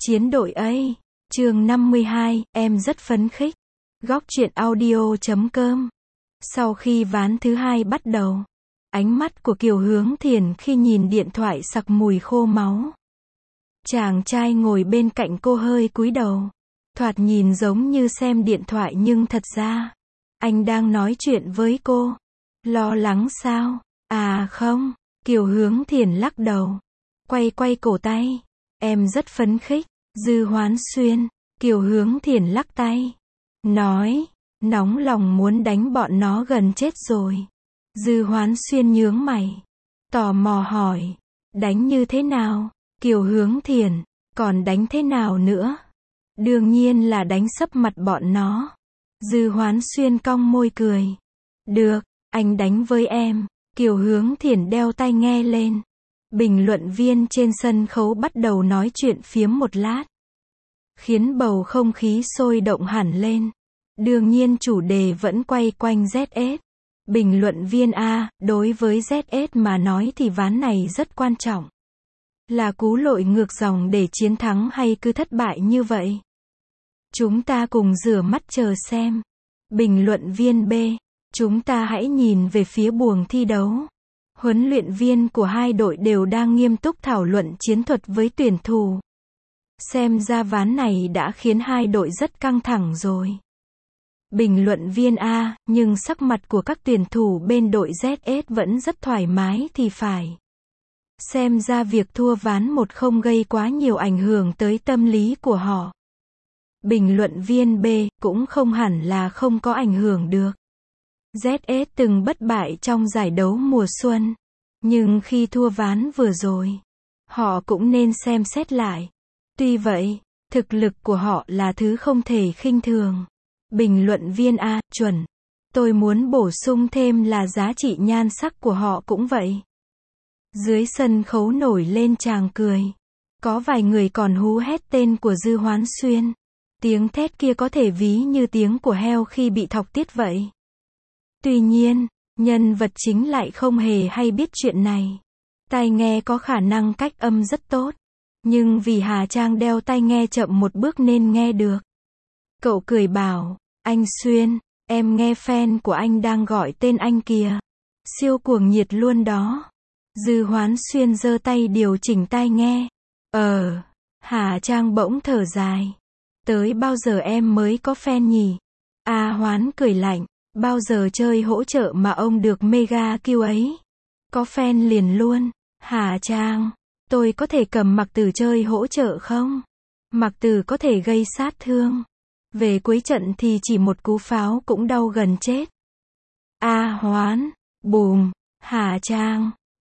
Chiến đội A, chương 52, em rất phấn khích. Góc truyện audio.com. Sau khi ván thứ hai bắt đầu, ánh mắt của Kiều Hướng Thiền khi nhìn điện thoại sặc mùi khô máu. Chàng trai ngồi bên cạnh cô hơi cúi đầu, thoạt nhìn giống như xem điện thoại nhưng thật ra, anh đang nói chuyện với cô. Lo lắng sao? À không, Kiều Hướng Thiền lắc đầu, quay cổ tay. Em rất phấn khích. Dư Hoán Xuyên, Kiều Hướng Thiền lắc tay, nói, nóng lòng muốn đánh bọn nó gần chết rồi. Dư Hoán Xuyên nhướng mày, tò mò hỏi, đánh như thế nào? Kiều Hướng Thiền, còn đánh thế nào nữa? Đương nhiên là đánh sấp mặt bọn nó. Dư Hoán Xuyên cong môi cười. Được, anh đánh với em. Kiều Hướng Thiền đeo tai nghe lên. Bình luận viên trên sân khấu bắt đầu nói chuyện phiếm một lát, khiến bầu không khí sôi động hẳn lên. Đương nhiên chủ đề vẫn quay quanh ZS. Bình luận viên A, đối với ZS mà nói thì ván này rất quan trọng. Là cú lội ngược dòng để chiến thắng hay cứ thất bại như vậy? Chúng ta cùng rửa mắt chờ xem. Bình luận viên B, chúng ta hãy nhìn về phía buồng thi đấu. Huấn luyện viên của hai đội đều đang nghiêm túc thảo luận chiến thuật với tuyển thủ. Xem ra ván này đã khiến hai đội rất căng thẳng rồi. Bình luận viên A, nhưng sắc mặt của các tuyển thủ bên đội ZS vẫn rất thoải mái thì phải. Xem ra việc thua ván 1 không gây quá nhiều ảnh hưởng tới tâm lý của họ. Bình luận viên B, cũng không hẳn là không có ảnh hưởng được. ZS từng bất bại trong giải đấu mùa xuân, nhưng khi thua ván vừa rồi, họ cũng nên xem xét lại. Tuy vậy, thực lực của họ là thứ không thể khinh thường. Bình luận viên A, chuẩn. Tôi muốn bổ sung thêm là giá trị nhan sắc của họ cũng vậy. Dưới sân khấu nổi lên tràng cười. Có vài người còn hú hét tên của Dư Hoán Xuyên. Tiếng thét kia có thể ví như tiếng của heo khi bị thọc tiết vậy. Tuy nhiên, nhân vật chính lại không hề hay biết chuyện này. Tai nghe có khả năng cách âm rất tốt, nhưng vì Hà Trang đeo tai nghe chậm một bước nên nghe được. Cậu cười bảo, anh Xuyên, em nghe fan của anh đang gọi tên anh kìa. Siêu cuồng nhiệt luôn đó. Dư Hoán Xuyên giơ tay điều chỉnh tai nghe. Hà Trang bỗng thở dài. Tới bao giờ em mới có fan nhỉ? A Hoán cười lạnh. Bao giờ chơi hỗ trợ mà ông được mega kill ấy? Có fan liền luôn. Hà Trang, tôi có thể cầm Mặc Tử chơi hỗ trợ không? Mặc Tử có thể gây sát thương. Về cuối trận thì chỉ một cú pháo cũng đau gần chết. A Hoán, bùm, Hà Trang,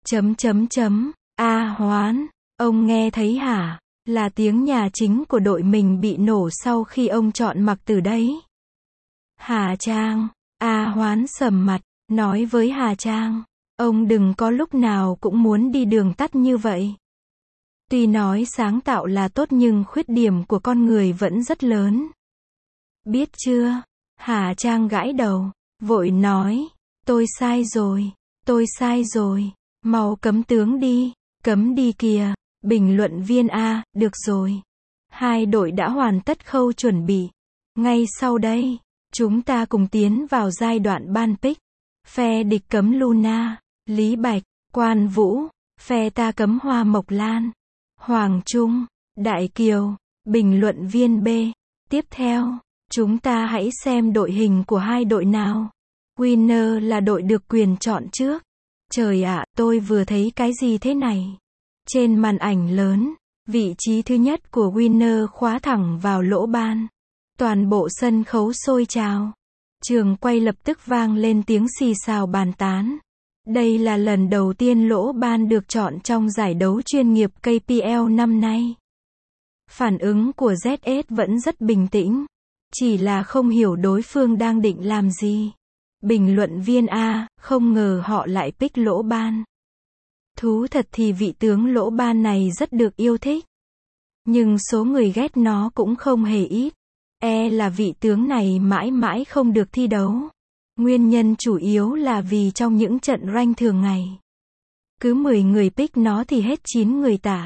A Hoán, ông nghe thấy hả? Là tiếng nhà chính của đội mình bị nổ sau khi ông chọn Mặc Tử đấy. Hà Trang, A Hoán sầm mặt, nói với Hà Trang, ông đừng có lúc nào cũng muốn đi đường tắt như vậy. Tuy nói sáng tạo là tốt nhưng khuyết điểm của con người vẫn rất lớn. Biết chưa? Hà Trang gãi đầu, vội nói, tôi sai rồi, mau cấm tướng đi, cấm đi kìa. Bình luận viên A, được rồi. Hai đội đã hoàn tất khâu chuẩn bị. Ngay sau đây, chúng ta cùng tiến vào giai đoạn ban pick. Phe địch cấm Luna, Lý Bạch, Quan Vũ. Phe ta cấm Hoa Mộc Lan, Hoàng Trung, Đại Kiều. Bình luận viên B. Tiếp theo, chúng ta hãy xem đội hình của hai đội nào. Winner là đội được quyền chọn trước. Trời ạ, tôi vừa thấy cái gì thế này? Trên màn ảnh lớn, vị trí thứ nhất của Winner khóa thẳng vào lỗ ban. Toàn bộ sân khấu sôi trào. Trường quay lập tức vang lên tiếng xì xào bàn tán. Đây là lần đầu tiên lỗ ban được chọn trong giải đấu chuyên nghiệp KPL năm nay. Phản ứng của ZS vẫn rất bình tĩnh. Chỉ là không hiểu đối phương đang định làm gì. Bình luận viên A, không ngờ họ lại pick lỗ ban. Thú thật thì vị tướng lỗ ban này rất được yêu thích. Nhưng số người ghét nó cũng không hề ít. Là vị tướng này mãi mãi không được thi đấu. Nguyên nhân chủ yếu là vì trong những trận rank thường ngày, cứ 10 người pick nó thì hết 9 người tả.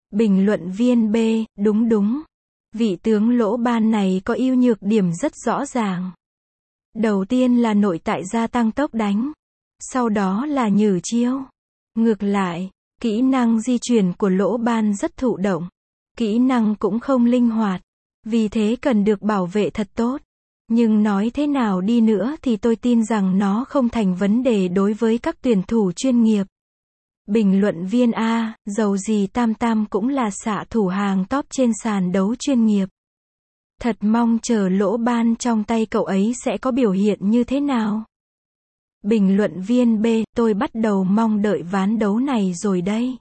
Bình luận viên B, đúng đúng. Vị tướng Lỗ Ban này có ưu nhược điểm rất rõ ràng. Đầu tiên là nội tại gia tăng tốc đánh. Sau đó là nhử chiêu. Ngược lại, kỹ năng di chuyển của Lỗ Ban rất thụ động. Kỹ năng cũng không linh hoạt. Vì thế cần được bảo vệ thật tốt. Nhưng nói thế nào đi nữa thì tôi tin rằng nó không thành vấn đề đối với các tuyển thủ chuyên nghiệp. Bình luận viên A, dầu gì Tam Tam cũng là xạ thủ hàng top trên sàn đấu chuyên nghiệp. Thật mong chờ Lỗ Ban trong tay cậu ấy sẽ có biểu hiện như thế nào. Bình luận viên B, tôi bắt đầu mong đợi ván đấu này rồi đây.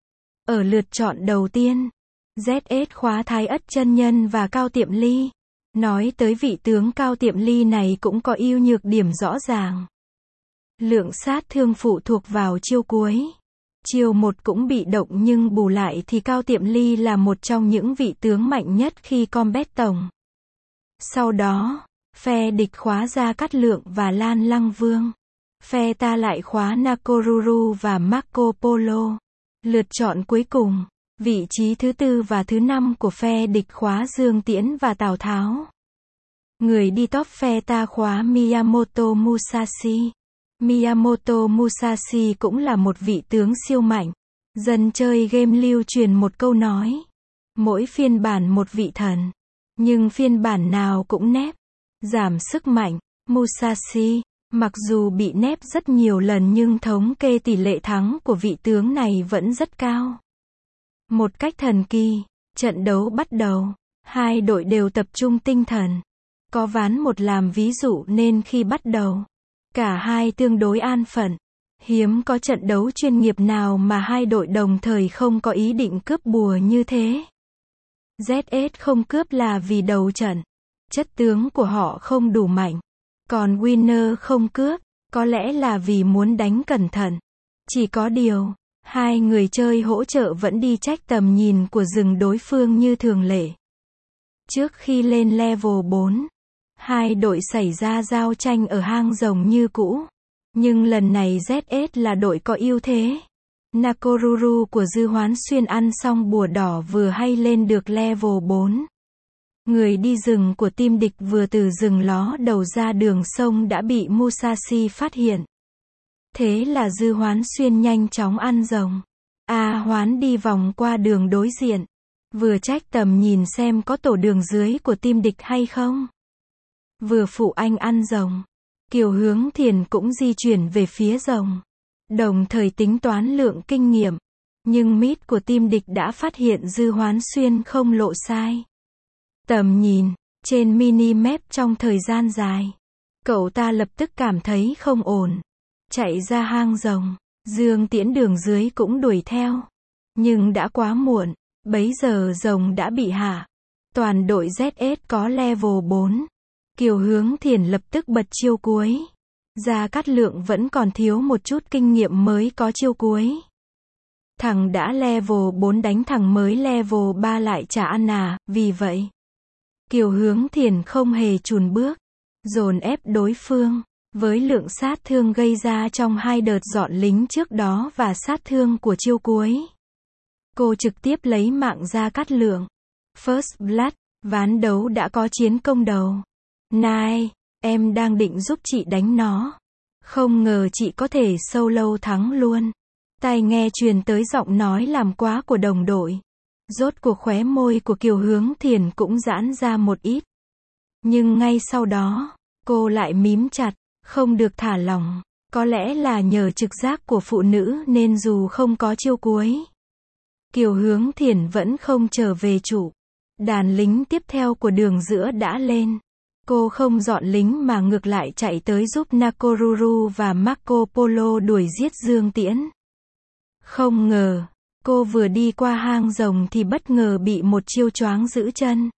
Ở lượt chọn đầu tiên, ZS khóa Thái Ất chân nhân và Cao Tiệm Ly. Nói tới vị tướng Cao Tiệm Ly này cũng có ưu nhược điểm rõ ràng. Lượng sát thương phụ thuộc vào chiêu cuối. Chiêu 1 cũng bị động nhưng bù lại thì Cao Tiệm Ly là một trong những vị tướng mạnh nhất khi combat tổng. Sau đó, phe địch khóa Gia Cát Lượng và Lan Lăng Vương. Phe ta lại khóa Nakoruru và Marco Polo. Lượt chọn cuối cùng, vị trí thứ 4 và thứ 5 của phe địch khóa Dương Tiễn và Tào Tháo. Người đi top phe ta khóa Miyamoto Musashi. Miyamoto Musashi cũng là một vị tướng siêu mạnh. Dân chơi game lưu truyền một câu nói. Mỗi phiên bản một vị thần. Nhưng phiên bản nào cũng nép. Giảm sức mạnh. Musashi, mặc dù bị nép rất nhiều lần nhưng thống kê tỷ lệ thắng của vị tướng này vẫn rất cao. Một cách thần kỳ, trận đấu bắt đầu. Hai đội đều tập trung tinh thần. Có ván 1 làm ví dụ nên khi bắt đầu, cả hai tương đối an phận. Hiếm có trận đấu chuyên nghiệp nào mà hai đội đồng thời không có ý định cướp bùa như thế. ZS không cướp là vì đầu trận. Chất tướng của họ không đủ mạnh. Còn Winner không cướp, có lẽ là vì muốn đánh cẩn thận. Chỉ có điều, hai người chơi hỗ trợ vẫn đi check tầm nhìn của rừng đối phương như thường lệ. Trước khi lên level 4, hai đội xảy ra giao tranh ở hang rồng như cũ. Nhưng lần này ZS là đội có ưu thế. Nakoruru của Dư Hoán Xuyên ăn xong bùa đỏ vừa hay lên được level 4. Người đi rừng của team địch vừa từ rừng ló đầu ra đường sông đã bị Musashi phát hiện. Thế là Dư Hoán Xuyên nhanh chóng ăn rồng. Hoán đi vòng qua đường đối diện. Vừa check tầm nhìn xem có tổ đường dưới của team địch hay không. Vừa phụ anh ăn rồng. Kiều Hướng Thiền cũng di chuyển về phía rồng. Đồng thời tính toán lượng kinh nghiệm. Nhưng mid của team địch đã phát hiện Dư Hoán Xuyên không lộ sai. Tầm nhìn, trên mini map trong thời gian dài. Cậu ta lập tức cảm thấy không ổn. Chạy ra hang rồng. Dương Tiễn đường dưới cũng đuổi theo. Nhưng đã quá muộn. Bấy giờ rồng đã bị hạ. Toàn đội ZS có level 4. Kiều Hướng Thiền lập tức bật chiêu cuối. Gia Cát Lượng vẫn còn thiếu một chút kinh nghiệm mới có chiêu cuối. Thằng đã level 4 đánh thằng mới level 3 lại chả ăn à, vì vậy Kiều Hướng Thiền không hề chùn bước, dồn ép đối phương. Với lượng sát thương gây ra trong hai đợt dọn lính trước đó và sát thương của chiêu cuối, cô trực tiếp lấy mạng Gia Cát Lượng. First Blood, ván đấu đã có chiến công đầu. Này, em đang định giúp chị đánh nó. Không ngờ chị có thể solo thắng luôn. Tai nghe truyền tới giọng nói làm quá của đồng đội. Rốt cuộc khóe môi của Kiều Hướng Thiền cũng giãn ra một ít. Nhưng ngay sau đó, cô lại mím chặt, không được thả lỏng. Có lẽ là nhờ trực giác của phụ nữ nên dù không có chiêu cuối, Kiều Hướng Thiền vẫn không trở về trụ. Đàn lính tiếp theo của đường giữa đã lên. Cô không dọn lính mà ngược lại chạy tới giúp Nakoruru và Marco Polo đuổi giết Dương Tiễn. Không ngờ, cô vừa đi qua hang rồng thì bất ngờ bị một chiêu choáng giữ chân.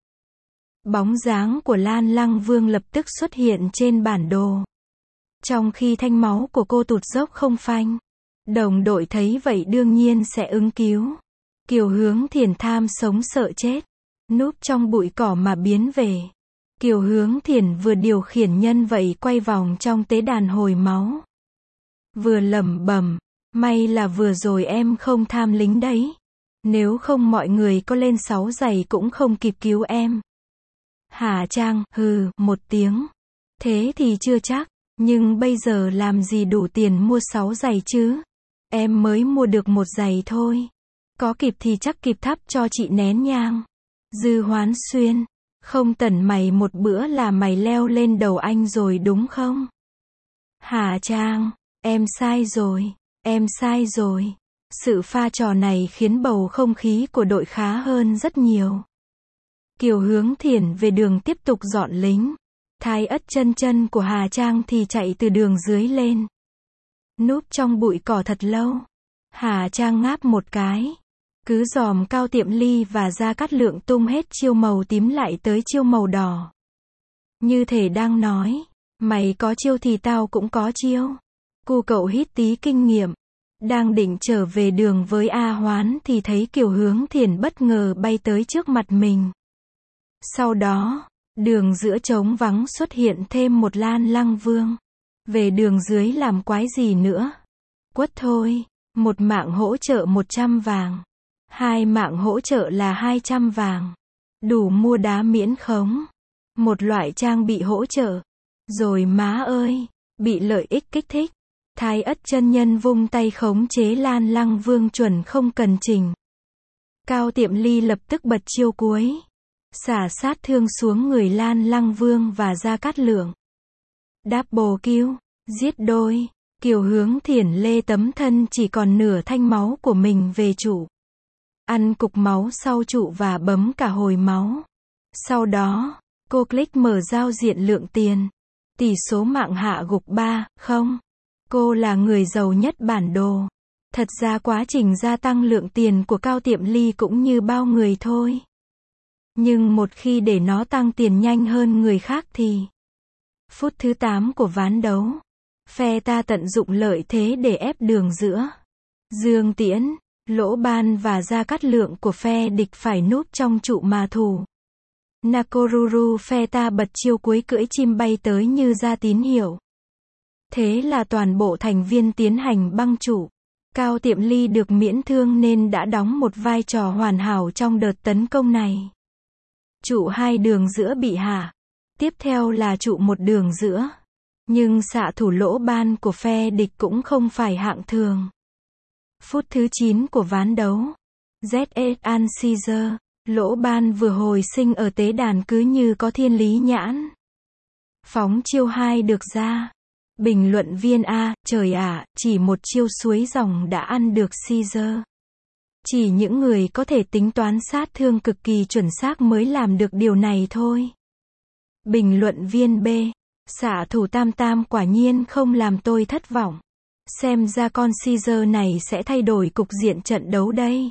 Bóng dáng của Lan Lăng Vương lập tức xuất hiện trên bản đồ. Trong khi thanh máu của cô tụt dốc không phanh. Đồng đội thấy vậy đương nhiên sẽ ứng cứu. Kiều Hướng Thiền tham sống sợ chết. Núp trong bụi cỏ mà biến về. Kiều Hướng Thiền vừa điều khiển nhân vậy quay vòng trong tế đàn hồi máu. Vừa lẩm bẩm, may là vừa rồi em không tham lính đấy. Nếu không mọi người có lên 6 giày cũng không kịp cứu em. Hà Trang, hừ, một tiếng. Thế thì chưa chắc, nhưng bây giờ làm gì đủ tiền mua 6 giày chứ? Em mới mua được một giày thôi. Có kịp thì chắc kịp thắp cho chị nén nhang. Dư Hoán Xuyên, không tẩn mày một bữa là mày leo lên đầu anh rồi đúng không? Hà Trang, em sai rồi, em sai rồi. Sự pha trò này khiến bầu không khí của đội khá hơn rất nhiều. Kiều Hướng Thiển về đường tiếp tục dọn lính. Thái Ất chân chân của Hà Trang thì chạy từ đường dưới lên. Núp trong bụi cỏ thật lâu. Hà Trang ngáp một cái. Cứ dòm Cao Tiệm Ly và Gia Cát Lượng tung hết chiêu màu tím lại tới chiêu màu đỏ. Như thể đang nói, mày có chiêu thì tao cũng có chiêu. Cu cậu hít tí kinh nghiệm. Đang định trở về đường với A Hoán thì thấy Kiều Hướng Thiển bất ngờ bay tới trước mặt mình. Sau đó, đường giữa trống vắng xuất hiện thêm một Lan Lăng Vương. Về đường dưới làm quái gì nữa? Quất thôi, một mạng hỗ trợ 100 vàng. 2 mạng hỗ trợ là 200 vàng. Đủ mua đá miễn khống. Một loại trang bị hỗ trợ. Rồi má ơi, bị lợi ích kích thích. Thái Ất chân nhân vung tay khống chế Lan Lăng Vương chuẩn không cần trình. Cao Tiệm Ly lập tức bật chiêu cuối. Xả sát thương xuống người Lan Lăng Vương và Gia Cát Lượng. Double kill, giết đôi. Kiều Hướng Thiển lê tấm thân chỉ còn nửa thanh máu của mình về trụ. Ăn cục máu sau trụ và bấm cả hồi máu. Sau đó, cô click mở giao diện lượng tiền. Tỷ số mạng hạ gục 3, không. Cô là người giàu nhất bản đồ. Thật ra quá trình gia tăng lượng tiền của Cao Tiệm Ly cũng như bao người thôi. Nhưng một khi để nó tăng tiền nhanh hơn người khác thì... Phút thứ 8 của ván đấu. Phe ta tận dụng lợi thế để ép đường giữa. Dương Tiễn, Lỗ Ban và Gia Cát Lượng của phe địch phải núp trong trụ mà thủ. Nakoruru phe ta bật chiêu cuối cưỡi chim bay tới như ra tín hiệu. Thế là toàn bộ thành viên tiến hành băng trụ. Cao Tiệm Ly được miễn thương nên đã đóng một vai trò hoàn hảo trong đợt tấn công này. Trụ 2 đường giữa bị hạ. Tiếp theo là trụ 1 đường giữa. Nhưng xạ thủ Lỗ Ban của phe địch cũng không phải hạng thường. Phút thứ 9 của ván đấu. ZS An Caesar, Lỗ Ban vừa hồi sinh ở tế đàn cứ như có thiên lý nhãn. Phóng chiêu 2 được ra. Bình luận viên A, trời ạ, chỉ một chiêu suối dòng đã ăn được Caesar. Chỉ những người có thể tính toán sát thương cực kỳ chuẩn xác mới làm được điều này thôi. Bình luận viên B, xạ thủ Tam Tam quả nhiên không làm tôi thất vọng. Xem ra con Caesar này sẽ thay đổi cục diện trận đấu đây.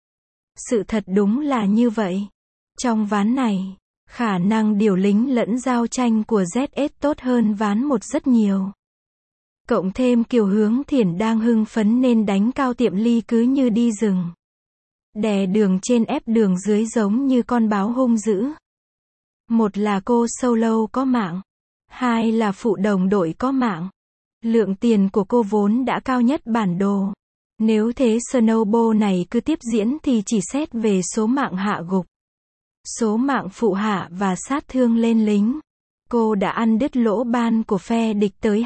Sự thật đúng là như vậy. Trong ván này, khả năng điều lính lẫn giao tranh của ZS tốt hơn ván 1 rất nhiều. Cộng thêm Kiều Hướng Thiển đang hưng phấn nên đánh Cao Tiệm Ly cứ như đi rừng. Đè đường trên ép đường dưới giống như con báo hung dữ. Một là cô solo có mạng. 2 là phụ đồng đội có mạng. Lượng tiền của cô vốn đã cao nhất bản đồ. Nếu thế snowball này cứ tiếp diễn thì chỉ xét về số mạng hạ gục. Số mạng phụ hạ và sát thương lên lính. Cô đã ăn đứt Lỗ Ban của phe địch tới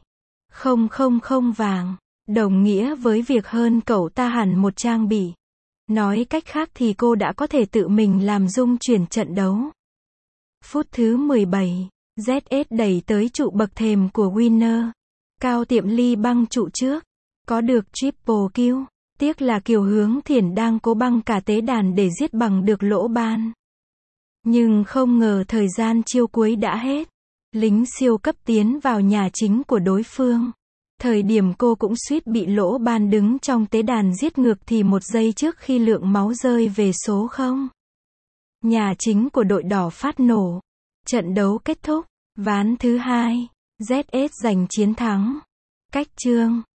2,000 vàng. Đồng nghĩa với việc hơn cậu ta hẳn một trang bị. Nói cách khác thì cô đã có thể tự mình làm rung chuyển trận đấu. Phút thứ 17, ZS đẩy tới trụ bậc thềm của Winner. Cao Tiệm Ly băng trụ trước. Có được triple kill. Tiếc là Kiều Hướng Thiển đang cố băng cả tế đàn để giết bằng được Lỗ Ban. Nhưng không ngờ thời gian chiêu cuối đã hết. Lính siêu cấp tiến vào nhà chính của đối phương. Thời điểm cô cũng suýt bị Lỗ Ban đứng trong tế đàn giết ngược thì 1 giây trước khi lượng máu rơi về số 0. Nhà chính của đội đỏ phát nổ. Trận đấu kết thúc. Ván thứ 2. ZS giành chiến thắng. Cách chương.